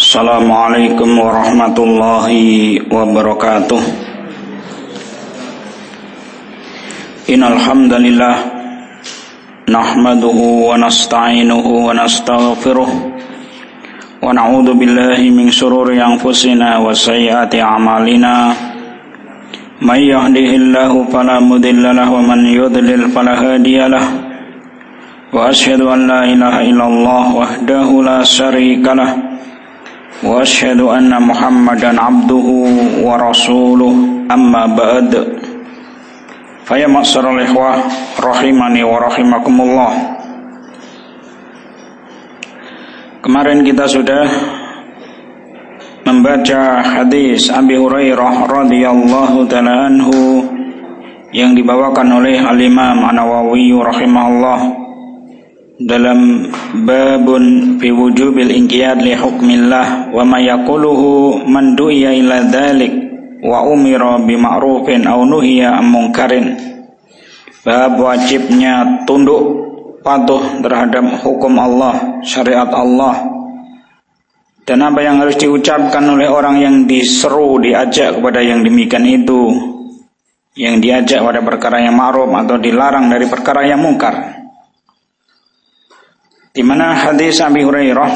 Assalamualaikum warahmatullahi wabarakatuh. Innal hamdalillah nahmaduhu wa nasta'inuhu wa nastaghfiruh wa na'udzu billahi min shururi anfusina wa sayyiati a'malina. May yahdihillahu fala mudilla lahu wa man yudlil fala hadiya lahu. Wa asyhadu an la ilaha illallah wahdahu la syarika lahu. Wa asyhadu anna Muhammadan abduhu wa rasuluh, amma ba'd. Faya ma'asyiral ikhwah rahimani wa rahimakumullah. Kemarin kita sudah membaca hadis Abi Hurairah radhiyallahu ta'ala anhu yang dibawakan oleh Al-Imam An-Nawawi rahimahullah dalam babun fi wujubil inqiyad li hukmillah wa ma yaquluhu man du'iya ila dzalik wa umira bi ma'rufin aw nuhiya an munkarin. Bab wajibnya tunduk patuh terhadap hukum Allah, syariat Allah, dan apa yang harus diucapkan oleh orang yang diseru, diajak kepada yang demikian itu, yang diajak pada perkara yang ma'ruf atau dilarang dari perkara yang mungkar. Di mana hadis Abi Hurairah,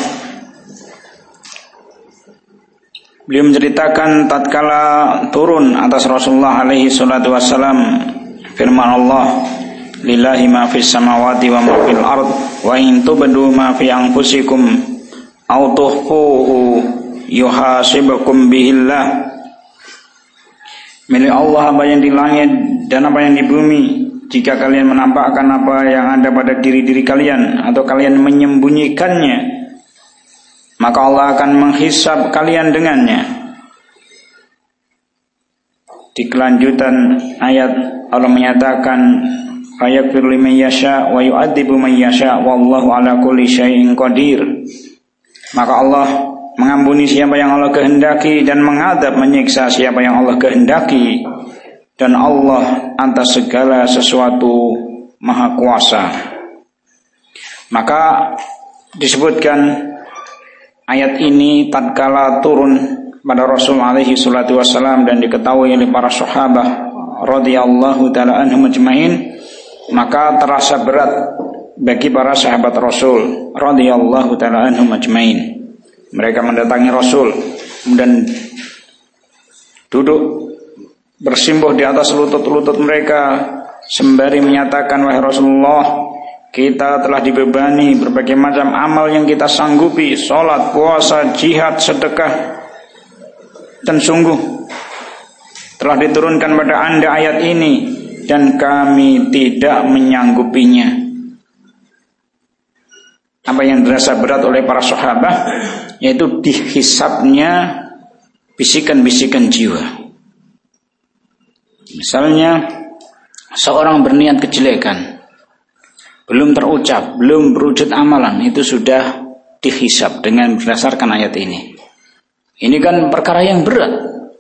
beliau menceritakan tatkala turun atas Rasulullah alaihi salatu wassalam firman Allah, lillahi ma fis samawati wa ma fil ard wa in tubdu ma fi anfusikum aw tukhfuhu yuhasibukum bihillah. Milik Allah apa yang di langit dan apa yang di bumi. Jika kalian menampakkan apa yang ada pada diri-diri kalian atau kalian menyembunyikannya, maka Allah akan menghisab kalian dengannya. Di kelanjutan ayat Allah menyatakan, "Fayaghfiru liman yasha wa yu'adzibu man yasha wallahu ala kulli syai'in qadir." Maka Allah mengampuni siapa yang Allah kehendaki dan mengadab, menyiksa siapa yang Allah kehendaki. Dan Allah atas segala sesuatu maha kuasa. Maka disebutkan ayat ini tatkala turun pada Rasul alaihi salatu wassalam dan diketahui oleh para sahabat radhiyallahu ta'ala anhum ajma'in, maka terasa berat bagi para sahabat Rasul radhiyallahu ta'ala anhum ajma'in. Mereka mendatangi Rasul, kemudian duduk bersimpuh di atas lutut-lutut mereka sembari menyatakan, wahai Rasulullah, kita telah dibebani berbagai macam amal yang kita sanggupi, salat, puasa, jihad, sedekah, dan sungguh telah diturunkan pada Anda ayat ini dan kami tidak menyanggupinya. Apa yang dirasa berat oleh para sahabat yaitu dihisabnya bisikan-bisikan jiwa. Misalnya seorang berniat kejelekan, belum terucap, belum berwujud amalan, itu sudah dihisab dengan berdasarkan ayat ini. Ini kan perkara yang berat.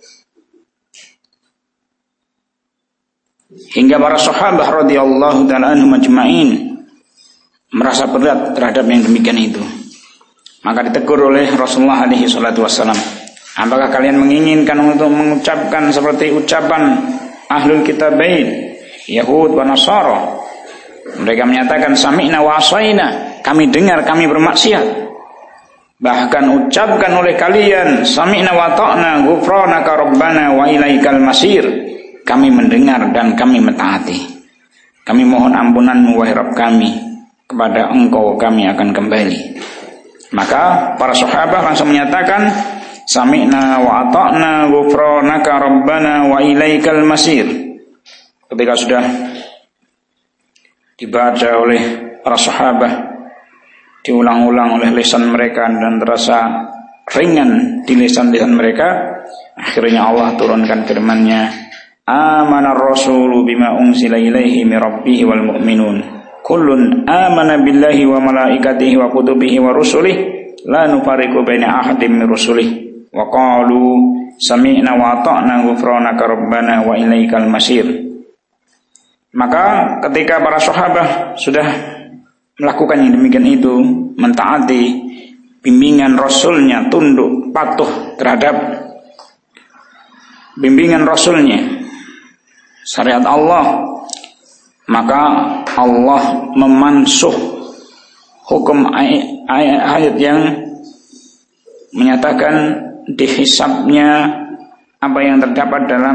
Hingga para sahabat radhiyallahu ta'ala anhum ajma'in merasa berat terhadap yang demikian itu. Maka ditegur oleh Rasulullah alaihi salatu wassalam, apakah kalian menginginkan untuk mengucapkan seperti ucapan Ahlul Kitabain, Yahud wa Nasara? Mereka menyatakan sami'na wa asaina, kami dengar, kami bermaksiat. Bahkan ucapkan oleh kalian sami'na wa ta'na ghufranaka rabbana wa ilaikal masir, kami mendengar dan kami mentaati. Kami mohon ampunanmu wahai Rabb kami, kepada engkau kami akan kembali. Maka para sahabat langsung menyatakan sami'na wa ata'na ghufranaka rabbana wa ilaikal masir. Ketika sudah dibaca oleh para sahabat, diulang-ulang oleh lisan mereka dan terasa ringan di lisan-lisan mereka, akhirnya Allah turunkan firman-Nya, amanar rasulu bima unzila ilaihi mir rabbih wal mu'minun kullun amana billahi wa malaikatihi wa kutubihi wa rusulihi la nufariqu baina ahadin min rusulihi wa qalu sami'na wa ata'na ghufranaka rabbana wa ilaikal masir. Maka ketika para sahabat sudah melakukan yang demikian itu, mentaati bimbingan bimbingan Rasulnya, tunduk patuh terhadap bimbingan Rasulnya, syariat Allah, maka Allah memansuh hukum ayat yang menyatakan dihisabnya apa yang terdapat dalam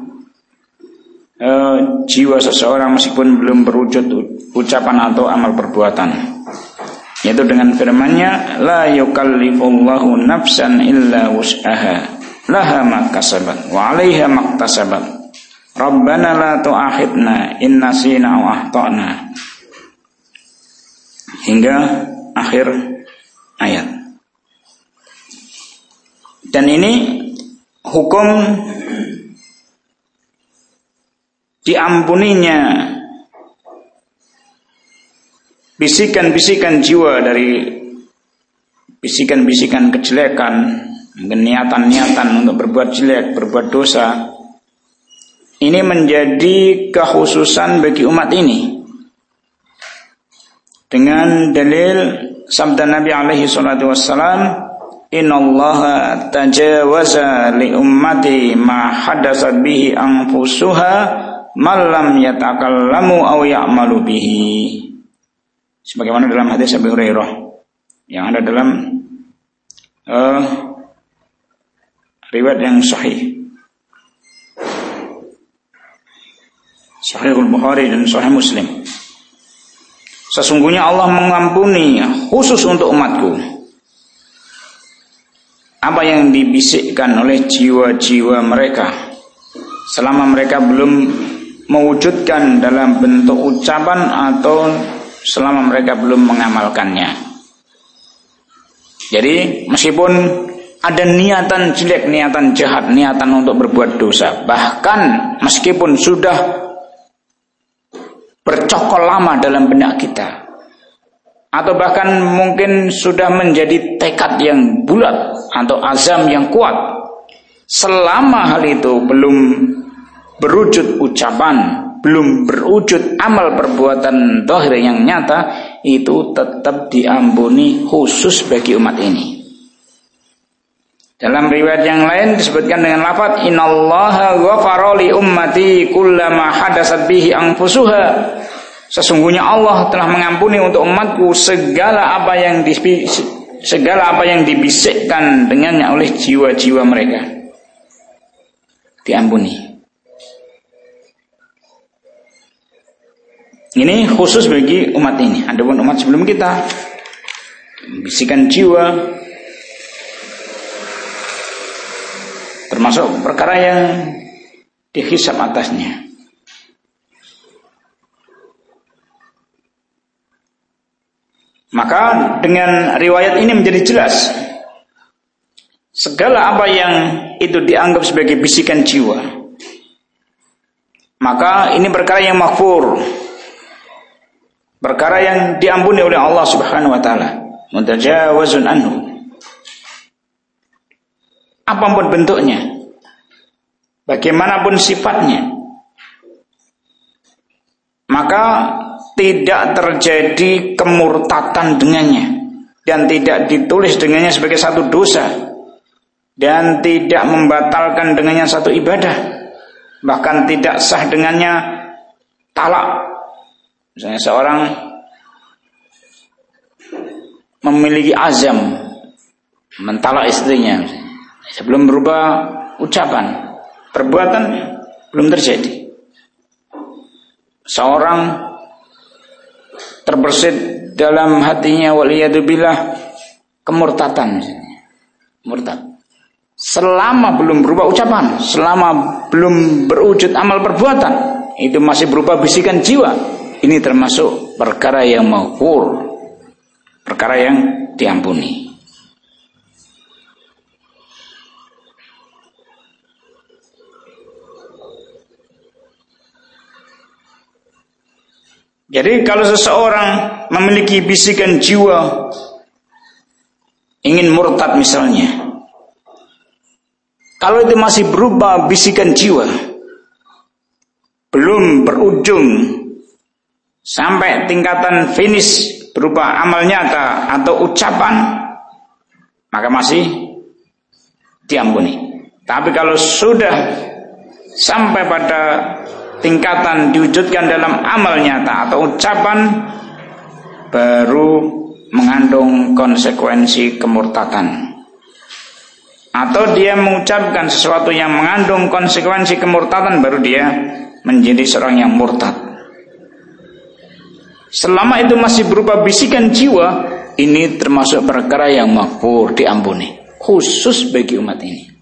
jiwa seseorang meskipun belum berwujud ucapan atau amal perbuatan, yaitu dengan firman-Nya, la yukallifullahu nafsan illa wus'aha laha ma kasabat wa 'alaiha maktasabat rabbana la tu'akhidna in nasina aw akhtana, hingga akhir ayat. Dan ini hukum diampuninya bisikan-bisikan jiwa dari bisikan-bisikan kejelekan, niatan-niatan untuk berbuat jelek, berbuat dosa. Ini menjadi kekhususan bagi umat ini dengan dalil sabda Nabi alaihi salatu wassalam, innallaha tajawaza li ummati ma hadasat bihi anfusuha man lam yatakallamu aw ya'malu bihi, sebagaimana dalam hadis Abu Hurairah yang ada dalam riwayat yang sahih, Sahihul Bukhari dan Sahih Muslim. Sesungguhnya Allah mengampuni khusus untuk umatku apa yang dibisikkan oleh jiwa-jiwa mereka selama mereka belum mewujudkan dalam bentuk ucapan atau selama mereka belum mengamalkannya. Jadi meskipun ada niatan jelek, niatan jahat, niatan untuk berbuat dosa, bahkan meskipun sudah bercokol lama dalam benak kita, atau bahkan mungkin sudah menjadi tekad yang bulat atau azam yang kuat, selama hal itu belum berwujud ucapan, belum berwujud amal perbuatan zahir yang nyata, itu tetap diampuni khusus bagi umat ini. Dalam riwayat yang lain disebutkan dengan lafaz innallaha ghafara li ummati kullama hadasat bihi anfusuha. Sesungguhnya Allah telah mengampuni untuk umatku segala apa yang dibisikkan dengannya oleh jiwa-jiwa mereka. Diampuni. Ini khusus bagi umat ini. Adapun umat sebelum kita, bisikan jiwa termasuk perkara yang dihisab atasnya. Maka dengan riwayat ini menjadi jelas segala apa yang itu dianggap sebagai bisikan jiwa, maka ini perkara yang maghfur, perkara yang diampuni oleh Allah Subhanahu wa taala, mutajawazun anhu. Apapun bentuknya, bagaimanapun sifatnya, maka tidak terjadi kemurtatan dengannya, dan tidak ditulis dengannya sebagai satu dosa, dan tidak membatalkan dengannya satu ibadah, bahkan tidak sah dengannya talak. Misalnya seorang memiliki azam mentalak istrinya, sebelum berubah ucapan, perbuatan belum terjadi. Seorang terbersit dalam hatinya waliyadzubillah kemurtatan, murtad, selama belum berubah ucapan, selama belum berwujud amal perbuatan, itu masih berupa bisikan jiwa. Ini termasuk perkara yang maghfur, perkara yang diampuni. Jadi kalau seseorang memiliki bisikan jiwa ingin murtad misalnya, kalau itu masih berupa bisikan jiwa, belum berujung sampai tingkatan finish berupa amal nyata atau ucapan, maka masih diampuni. Tapi kalau sudah sampai pada tingkatan diwujudkan dalam amal nyata atau ucapan, baru mengandung konsekuensi kemurtadan. Atau dia mengucapkan sesuatu yang mengandung konsekuensi kemurtadan, baru dia menjadi seorang yang murtad. Selama itu masih berupa bisikan jiwa, ini termasuk perkara yang maghfur, diampuni, khusus bagi umat ini.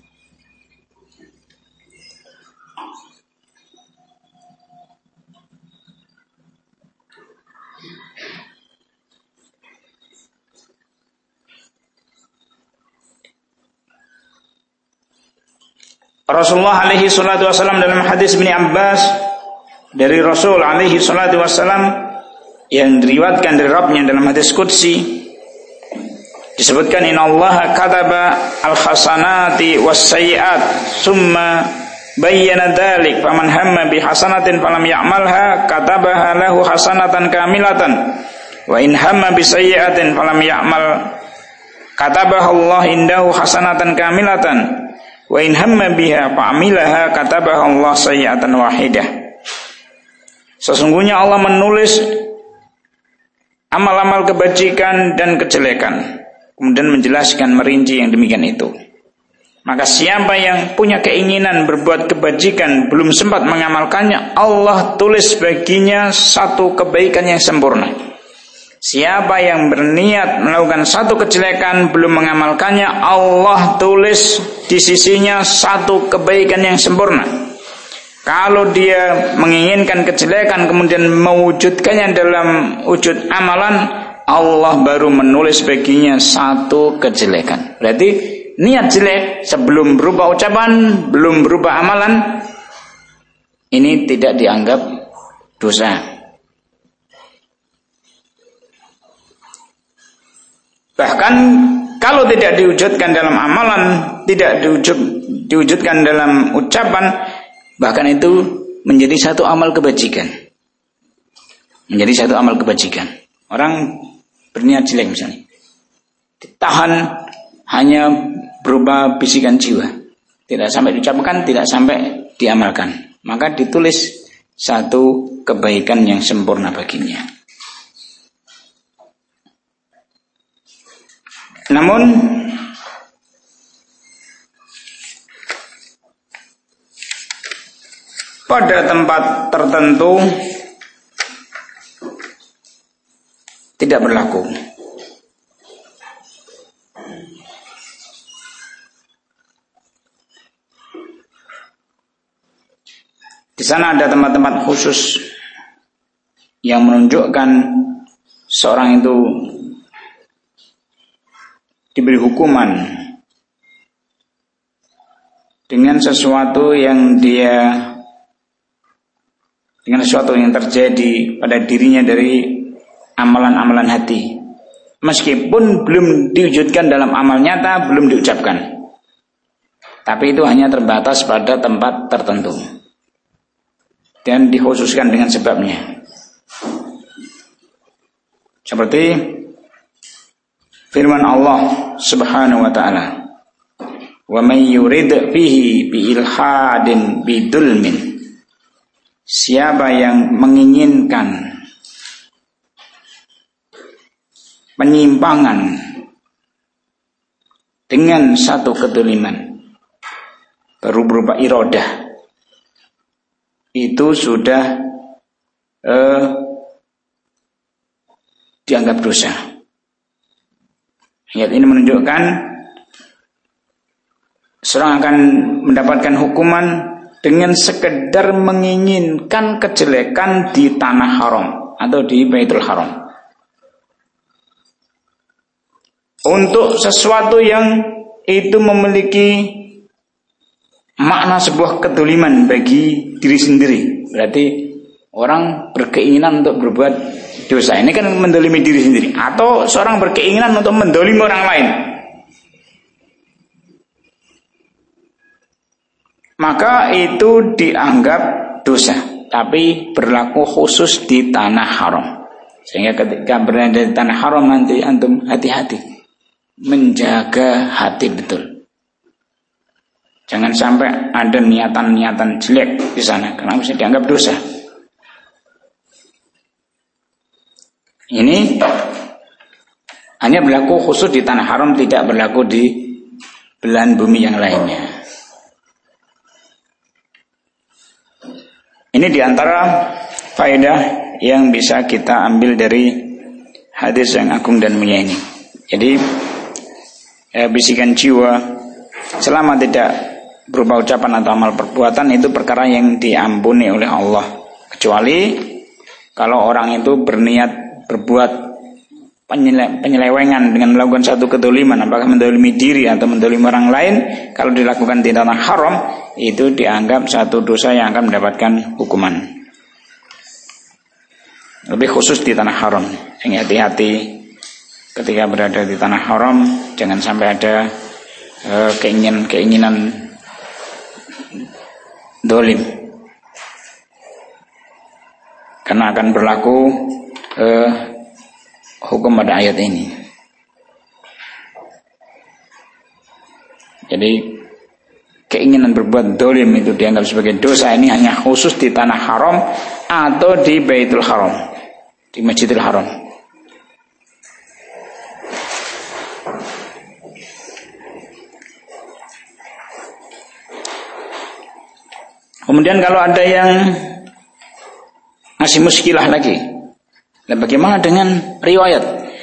Rasulullah alaihi salatu wasallam dalam hadis Ibnu Abbas dari Rasul alaihi salatu wasallam yang diriwayatkan dari Rabbnya dalam hadis qudsi disebutkan, innallaha kataba al-hasanati was-sayyi'at summa bayyana dzalik faman hamma bi hasanatin falam ya'malha katabaha lahu hasanatan kamilatan wa in hamma bi sayyi'atin falam ya'mal katabaha Allah indahu hasanatan kamilatan wa in hamma biha fa'amilaha katabaha Allah sayyi'atan wahidah. Sesungguhnya Allah menulis amal-amal kebajikan dan kejelekan, kemudian menjelaskan merinci yang demikian itu. Maka siapa yang punya keinginan berbuat kebajikan belum sempat mengamalkannya, Allah tulis baginya satu kebaikan yang sempurna. Siapa yang berniat melakukan satu kejelekan belum mengamalkannya, Allah tulis di sisinya satu kebaikan yang sempurna. Kalau dia menginginkan kejelekan kemudian mewujudkannya dalam wujud amalan, Allah baru menulis baginya satu kejelekan. Berarti niat jelek sebelum berubah ucapan, belum berubah amalan, ini tidak dianggap dosa. Bahkan kalau tidak diwujudkan dalam amalan, tidak diwujudkan dalam ucapan, bahkan itu menjadi satu amal kebajikan. Menjadi satu amal kebajikan. Orang berniat jelek misalnya, ditahan hanya berupa bisikan jiwa, tidak sampai diucapkan, tidak sampai diamalkan, maka ditulis satu kebaikan yang sempurna baginya. Namun pada tempat tertentu tidak berlaku. Di sana ada tempat-tempat khusus yang menunjukkan seorang itu diberi hukuman dengan sesuatu yang terjadi pada dirinya dari amalan-amalan hati, meskipun belum diwujudkan dalam amal nyata, belum diucapkan, tapi itu hanya terbatas pada tempat tertentu dan dikhususkan dengan sebabnya. Seperti firman Allah Subhanahu wa ta'ala, wa man yurid fihi bi ilhadin bidulmin, siapa yang menginginkan penyimpangan dengan satu kedoliman, baru berupa iradah, itu sudah dianggap dosa. Ayat ini menunjukkan seorang akan mendapatkan hukuman dengan sekedar menginginkan kejelekan di tanah haram atau di Baitul Haram, untuk sesuatu yang itu memiliki makna sebuah kedoliman bagi diri sendiri. Berarti orang berkeinginan untuk berbuat dosa, ini kan mendolimi diri sendiri, atau seorang berkeinginan untuk mendolimi orang lain, maka itu dianggap dosa, tapi berlaku khusus di tanah haram. Sehingga ketika berada di tanah haram nanti antum hati-hati, menjaga hati betul. Jangan sampai ada niatan-niatan jelek di sana karena bisa dianggap dosa. Ini hanya berlaku khusus di tanah haram, tidak berlaku di belahan bumi yang lainnya. Ini diantara faedah yang bisa kita ambil dari hadis yang agung dan mulia ini. Jadi bisikan jiwa selama tidak berupa ucapan atau amal perbuatan itu perkara yang diampuni oleh Allah, kecuali kalau orang itu berniat berbuat penyelewengan dengan melakukan satu kedoliman, apakah mendolimi diri atau mendolimi orang lain. Kalau dilakukan di tanah haram, itu dianggap satu dosa yang akan mendapatkan hukuman. Lebih khusus di tanah haram, yang hati-hati ketika berada di tanah haram, jangan sampai ada keinginan dolim, karena akan berlaku hukum pada ayat ini. Jadi keinginan berbuat dolim itu dianggap sebagai dosa, ini hanya khusus di tanah haram atau di Baitul Haram, di Masjidil Haram. Kemudian kalau ada yang masih muskilah lagi, dan bagaimana dengan riwayat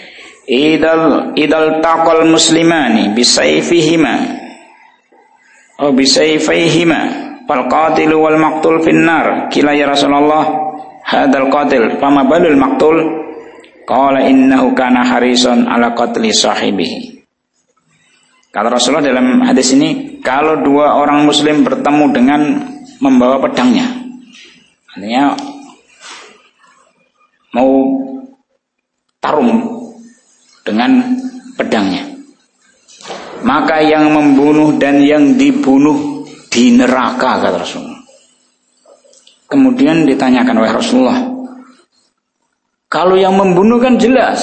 idal taqal muslimani bisayfihima atau bisayfayhima fal qatilu wal maqtul finnar, kila ya Rasulullah hadal qatil fama balul maqtul, qala innahu kana harisun ala qatli sahibihi. Kata Rasulullah dalam hadis ini, kalau dua orang muslim bertemu dengan membawa pedangnya, artinya mau tarung dengan pedangnya, maka yang membunuh dan yang dibunuh di neraka, kata Rasulullah. Kemudian ditanyakan, wahai Rasulullah, kalau yang membunuh kan jelas,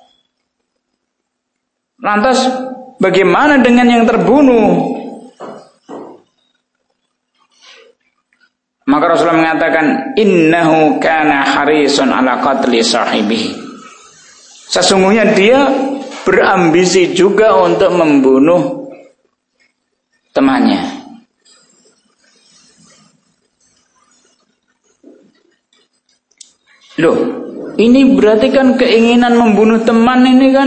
lantas bagaimana dengan yang terbunuh? Maka Rasulullah mengatakan, innahu kana harisun ala qatli sahibihi. Sesungguhnya dia berambisi juga untuk membunuh temannya. Loh, ini berarti kan keinginan membunuh teman ini kan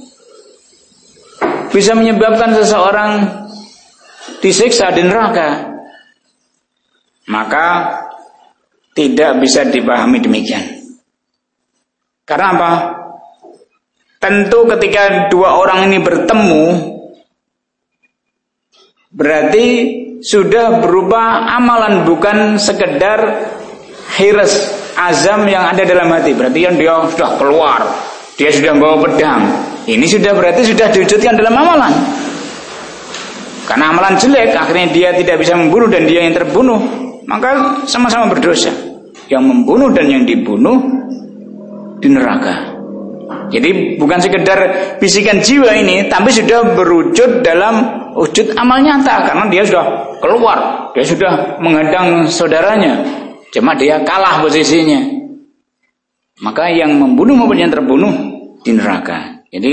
bisa menyebabkan seseorang disiksa di neraka. Maka tidak bisa dipahami demikian. Karena apa? Tentu ketika dua orang ini bertemu, berarti sudah berupa amalan, bukan sekedar hirs, azam yang ada dalam hati. Berarti kan dia sudah keluar, dia sudah bawa pedang. Ini sudah berarti sudah diwujudkan dalam amalan. Karena amalan jelek, akhirnya dia tidak bisa membunuh dan dia yang terbunuh, maka sama-sama berdosa. Yang membunuh dan yang dibunuh di neraka. Jadi bukan sekedar bisikan jiwa ini, tapi sudah berwujud dalam wujud amal nyata. Karena dia sudah keluar, dia sudah menghadang saudaranya, cuma dia kalah posisinya. Maka yang membunuh maupun yang terbunuh di neraka. Jadi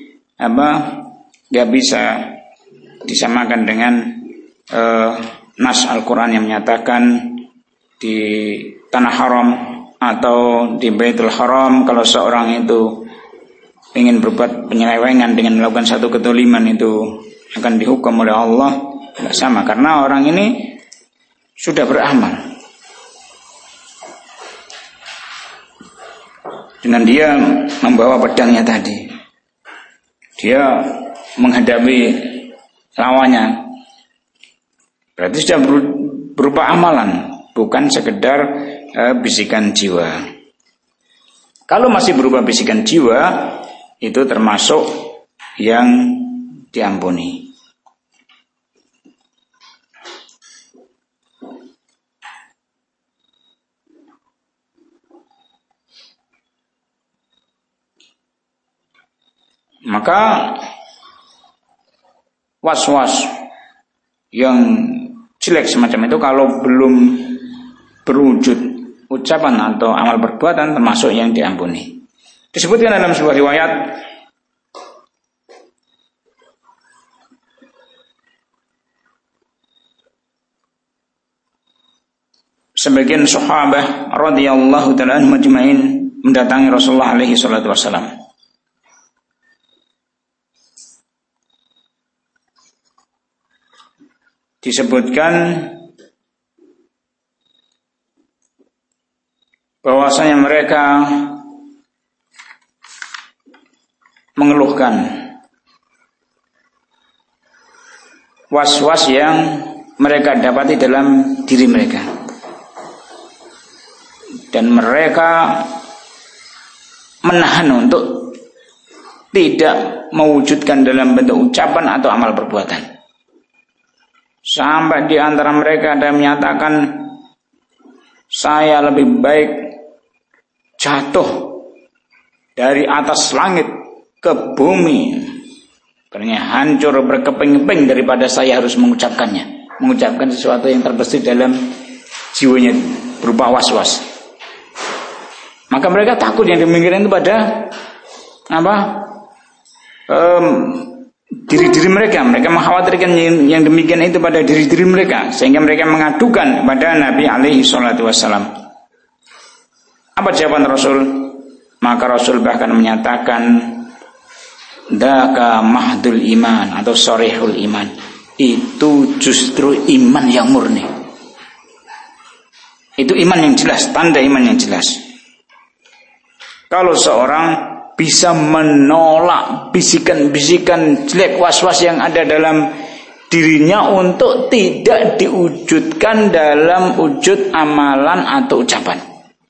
gak bisa disamakan dengan nas Al-Quran yang menyatakan di tanah haram atau di Baitul Haram, kalau seorang itu ingin berbuat penyelewengan dengan melakukan satu kedoliman, itu akan dihukum oleh Allah. Tidak sama, karena orang ini sudah beramal dengan dia membawa pedangnya tadi, dia menghadapi lawannya, berarti sudah berupa amalan, bukan sekedar bisikan jiwa. Kalau masih berupa bisikan jiwa, itu termasuk yang diampuni. Maka was-was yang jelek semacam itu kalau belum berwujud ucapan atau amal perbuatan termasuk yang diampuni. Disebutkan dalam sebuah riwayat sebagian sahabat radhiyallahu ta'ala anhum ajma'in mendatangi Rasulullah alaihi salatu wasallam. Disebutkan bahwasanya mereka mengeluhkan was-was yang mereka dapati dalam diri mereka. Dan mereka menahan untuk tidak mewujudkan dalam bentuk ucapan atau amal perbuatan. Sampai di antara mereka ada yang menyatakan, saya lebih baik jatuh dari atas langit ke bumi, karena hancur berkeping-keping daripada saya harus mengucapkannya. Mengucapkan sesuatu yang terbesit dalam jiwanya berupa was-was. Maka mereka takut yang demikian itu pada diri-diri mereka. Mereka mengkhawatirkan yang demikian itu pada diri-diri mereka, sehingga mereka mengadukan kepada Nabi alaihi salatu wassalam. Apa jawaban Rasul? Maka Rasul bahkan menyatakan, daka mahdul iman atau sorehul iman. Itu justru iman yang murni. Itu iman yang jelas, tanda iman yang jelas. Kalau seorang bisa menolak bisikan-bisikan jelek was-was yang ada dalam dirinya untuk tidak diwujudkan dalam wujud amalan atau ucapan.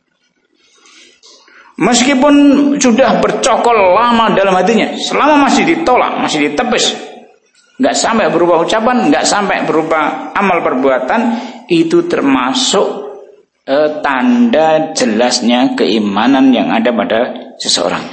Meskipun sudah bercokol lama dalam hatinya, selama masih ditolak, masih ditepis, nggak sampai berupa ucapan, nggak sampai berupa amal perbuatan, itu termasuk tanda jelasnya keimanan yang ada pada seseorang.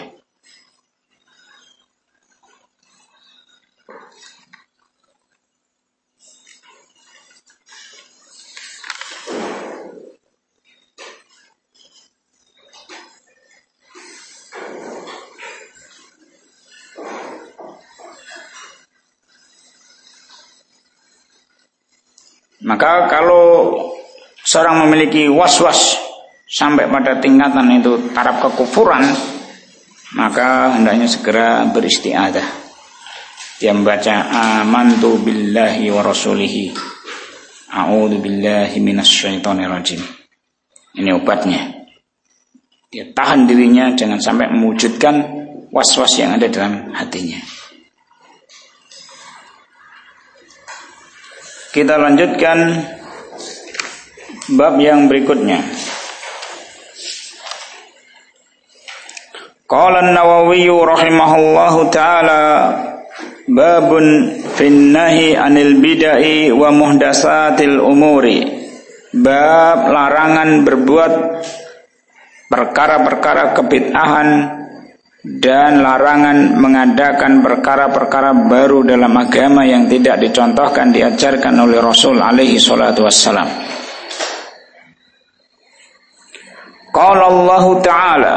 Maka kalau seorang memiliki was-was sampai pada tingkatan itu taraf kekufuran, maka hendaknya segera beristi'adzah. Dia membaca amantu billahi wa rasulihi, a'udzu billahi minasyaitonir rajim. Ini obatnya. Dia tahan dirinya jangan sampai mewujudkan was-was yang ada dalam hatinya. Kita lanjutkan bab yang berikutnya. Qala an-Nawawi rahimahullahu taala babun fin nahi anil bid'ah wa muhdatsatil umuri. Bab larangan berbuat perkara-perkara kebid'ahan dan larangan mengadakan perkara-perkara baru dalam agama yang tidak dicontohkan, diajarkan oleh Rasul alaihi salatu wassalam. Qala Allah Ta'ala,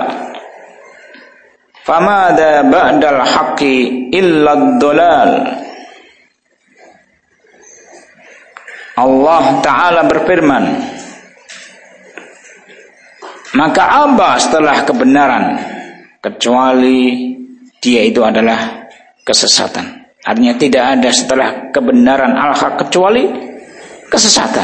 famada ba'dal haqqi illa ad-dhalal. Allah Ta'ala berfirman, maka apa setelah kebenaran kecuali dia itu adalah kesesatan. Artinya tidak ada setelah kebenaran al-haq kecuali kesesatan.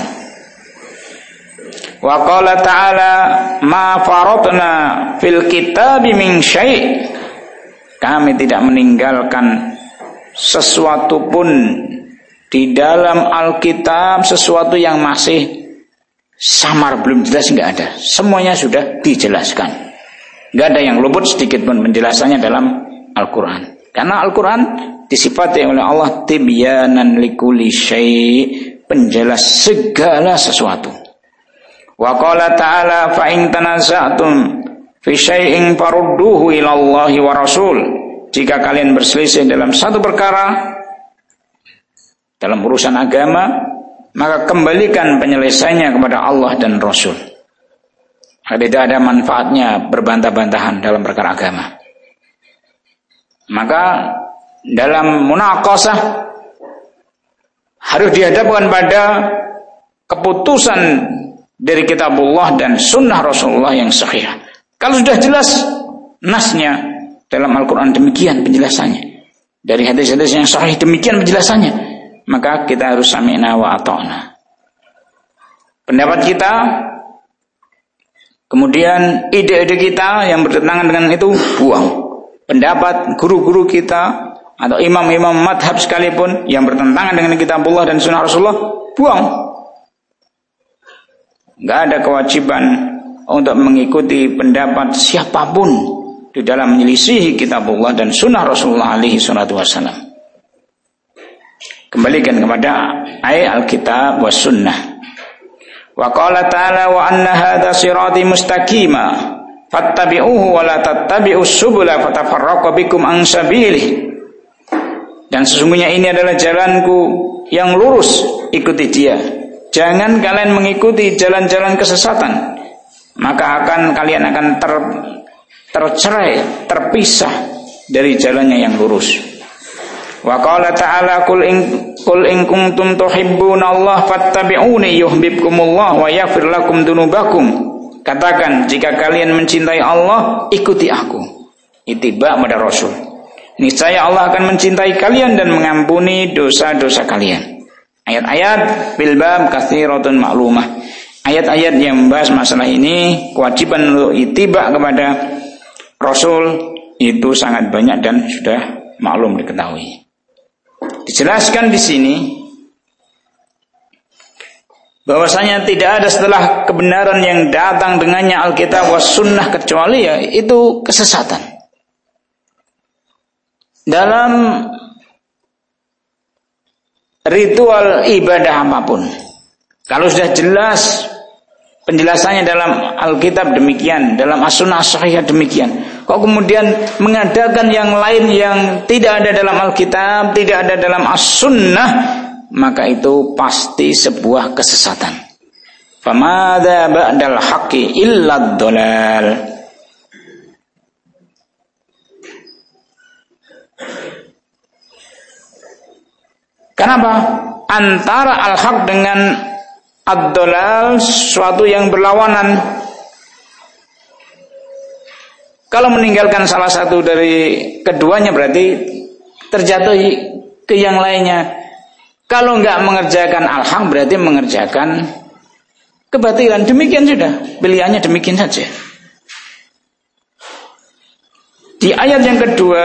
Wa qala ta'ala ma faratna fil kitabi min syai'. Kami tidak meninggalkan sesuatu pun di dalam Alkitab, sesuatu yang masih samar belum jelas, enggak ada. Semuanya sudah dijelaskan. Enggak ada yang luput sedikit pun penjelasannya dalam Al-Qur'an. Karena Al-Qur'an disifati oleh Allah tibyanan likulli syai', penjelas segala sesuatu. Wa qala ta'ala fa in tanaza'tum fi syai'in farudduhu ila Allahi wa Rasul. Jika kalian berselisih dalam satu perkara, dalam urusan agama, maka kembalikan penyelesaiannya kepada Allah dan Rasul. Tidak ada manfaatnya berbantah-bantahan dalam perkara agama. Maka dalam munaqashah harus dihadapkan pada keputusan dari kitabullah dan sunnah Rasulullah yang sahih. Kalau sudah jelas nasnya dalam Al-Quran demikian penjelasannya, dari hadis-hadis yang sahih demikian penjelasannya, maka kita harus sami'na wa ata'na. Pendapat kita, kemudian ide-ide kita yang bertentangan dengan itu buang. Pendapat guru-guru kita atau imam-imam madhab sekalipun yang bertentangan dengan kitabullah dan sunnah Rasulullah, buang. Gak ada kewajiban untuk mengikuti pendapat siapapun di dalam menyelisihi kitabullah dan sunnah Rasulullah alaihi salatu wassalam. Kembalikan kepada ayat Alkitab was sunnah. Wa qala ta'ala wa anna hadha sirati mustaqima fattabi'uhu wa la tattabi'us subula fatafarraqu bikum an sabilihi. Dan sesungguhnya ini adalah jalanku yang lurus, ikuti dia. Jangan kalian mengikuti jalan-jalan kesesatan, maka kalian akan tercerai, terpisah dari jalannya yang lurus. Wa qala ta'ala qul in kuntum tuhibbunallaha fattabi'uni yuhibbukumullah wa yaghfir lakum dzunubakum. Katakan, jika kalian mencintai Allah, ikuti aku. Ittiba' pada Rasul. Niscaya Allah akan mencintai kalian dan mengampuni dosa-dosa kalian. Ayat-ayat bil bab katsiratun ma'lumah. Ayat-ayat yang membahas masalah ini, kewajiban untuk ittiba' kepada Rasul itu sangat banyak dan sudah maklum diketahui. Dijelaskan di sini bahwasanya tidak ada setelah kebenaran yang datang dengannya Alkitab was sunnah kecuali ya itu kesesatan. Dalam ritual ibadah apapun, kalau sudah jelas penjelasannya dalam Alkitab demikian, dalam as-sunnah sahihah demikian, kok kemudian mengadakan yang lain yang tidak ada dalam Alkitab, tidak ada dalam as-sunnah, maka itu pasti sebuah kesesatan. Famadza ba'dal haqqi illa ad-dhalal. Kenapa? Antara al-haq dengan ad-dhalal suatu yang berlawanan. Kalau meninggalkan salah satu dari keduanya berarti terjatuh ke yang lainnya. Kalau enggak mengerjakan al-haq berarti mengerjakan kebatilan. Demikian sudah, pilihannya demikian saja. Di ayat yang kedua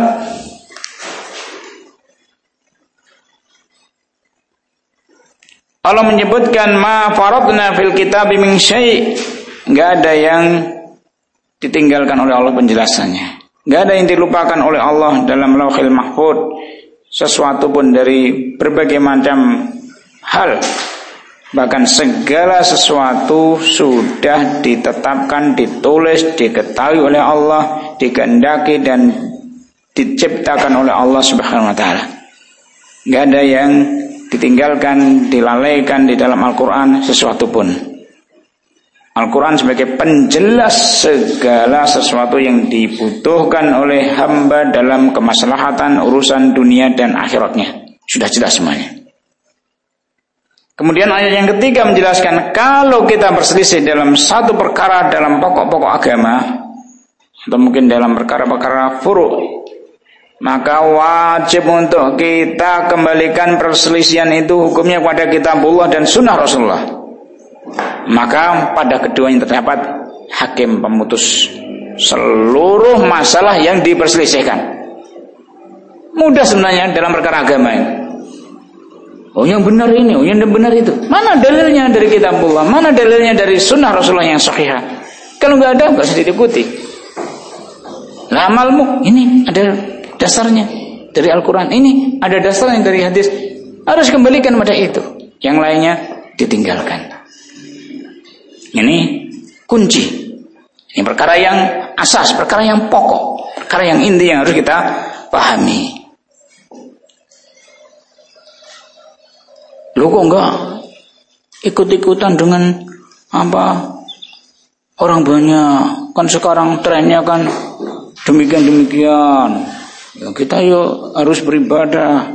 Allah menyebutkan ma faradna fil kitab min syai', enggak ada yang ditinggalkan oleh Allah penjelasannya. Enggak ada yang dilupakan oleh Allah dalam Lauhil Mahfuz sesuatu pun dari berbagai macam hal. Bahkan segala sesuatu sudah ditetapkan, ditulis, diketahui oleh Allah, dikehendaki dan diciptakan oleh Allah Subhanahu wa taala. Enggak ada yang ditinggalkan, dilalaikan di dalam Al-Quran sesuatu pun. Al-Quran sebagai penjelas segala sesuatu yang dibutuhkan oleh hamba dalam kemaslahatan urusan dunia dan akhiratnya. Sudah jelas semuanya. Kemudian ayat yang ketiga menjelaskan kalau kita berselisih dalam satu perkara dalam pokok-pokok agama atau mungkin dalam perkara-perkara furu', maka wajib untuk kita kembalikan perselisihan itu hukumnya kepada kitabullah dan sunnah Rasulullah. Maka pada keduanya terdapat hakim pemutus seluruh masalah yang diperselisihkan. Mudah sebenarnya dalam perkara agama ini. Oh yang benar ini, oh yang benar itu. Mana dalilnya dari kitabullah, mana dalilnya dari sunnah Rasulullah yang sahihah? Kalau nggak ada, nggak usah diikuti. Lah amalmu ini ada dasarnya dari Al-Quran, ini ada dasarnya dari hadis, harus kembalikan pada itu. Yang lainnya ditinggalkan. Ini kunci. Ini perkara yang asas, perkara yang pokok, perkara yang inti yang harus kita pahami. Lo kok enggak ikut-ikutan dengan orang banyak? Kan sekarang trennya kan demikian. Ya, kita harus beribadah.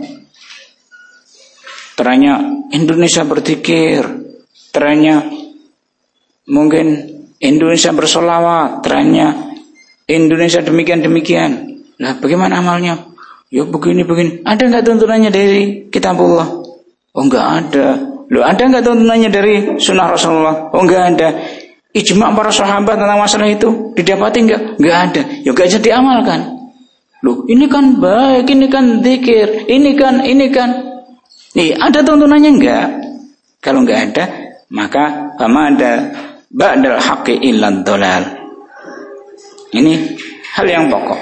Trennya Indonesia berzikir, trennya mungkin Indonesia bersolawat, trennya Indonesia demikian. Nah, bagaimana amalnya? Ya begini. Ada nggak tuntunannya dari kitabullah? Oh, nggak ada. Loh, ada nggak tuntunannya dari sunnah Rasulullah? Oh, nggak ada. Ijma' para sahabat tentang masalah itu didapati nggak? Nggak ada. Ya nggak bisa diamalkan. Loh, ini kan baik, ini kan zikir, ini kan. Nih, ada tuntunannya enggak? Kalau enggak ada, maka fama ada ba'dal haqqi illa dhalal. Ini hal yang pokok.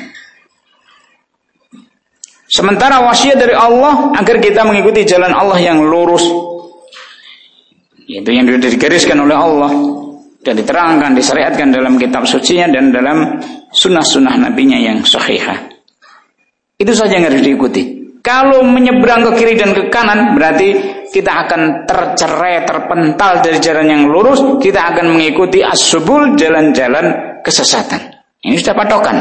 Sementara wasiat dari Allah agar kita mengikuti jalan Allah yang lurus. Itu yang sudah digariskan oleh Allah dan diterangkan, disyariatkan dalam kitab sucinya dan dalam sunnah-sunnah nabinya yang sahihah. Itu saja yang harus diikuti. Kalau menyeberang ke kiri dan ke kanan, berarti kita akan tercerai, terpental dari jalan yang lurus. Kita akan mengikuti as-subul, jalan-jalan kesesatan. Ini sudah patokan.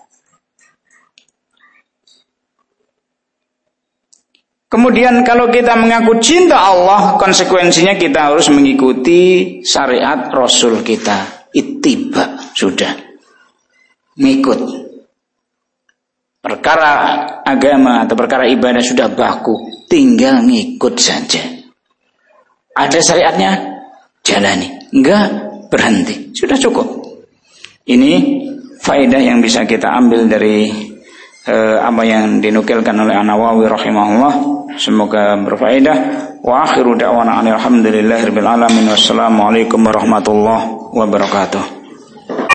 Kemudian kalau kita mengaku cinta Allah, konsekuensinya kita harus mengikuti syariat Rasul kita. Ittiba, sudah. Ngikut. Perkara agama atau perkara ibadah sudah baku, tinggal ngikut saja. Ada syariatnya, jalani. Enggak, berhenti. Sudah cukup. Ini faedah yang bisa kita ambil dari apa yang dinukilkan oleh An-Nawawi rahimahullah. Semoga berfaedah. Wa akhiru da'wana alhamdulillahirabbil alamin. Wassalamualaikum warahmatullahi wabarakatuh.